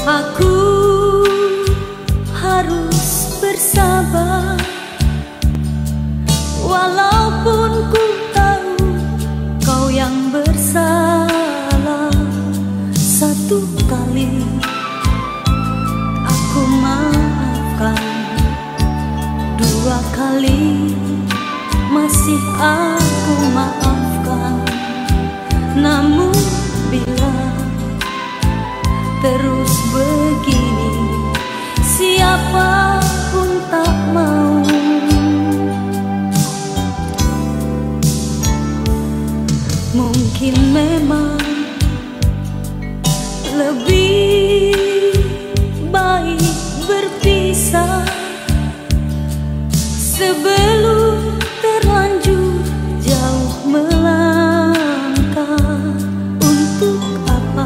Aku harus bersabar, walaupun ku tahu kau yang bersalah. Satu kali aku maafkan, dua kali masih aku maafkan. Namun bila terus begini, siapapun tak mau. Mungkin memang lebih baik berpisah sebelum terlanjur jauh melangkah. Untuk apa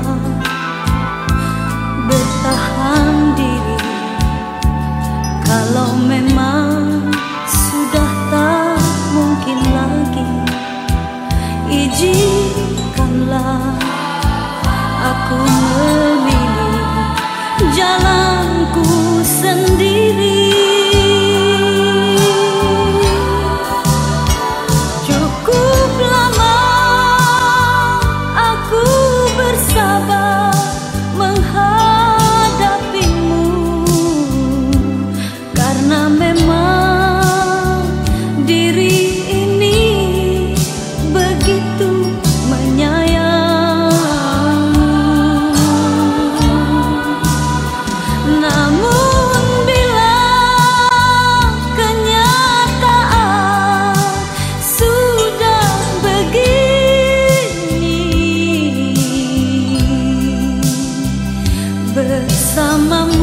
bertahan diri kalau memang sudah tak mungkin lagi? Izinkanlah aku memilih jalanku sendiri. Cukup lama aku bersabar menghadapimu, karena memang diri ini begitu namun bila kenyataan sudah begini, bersamamu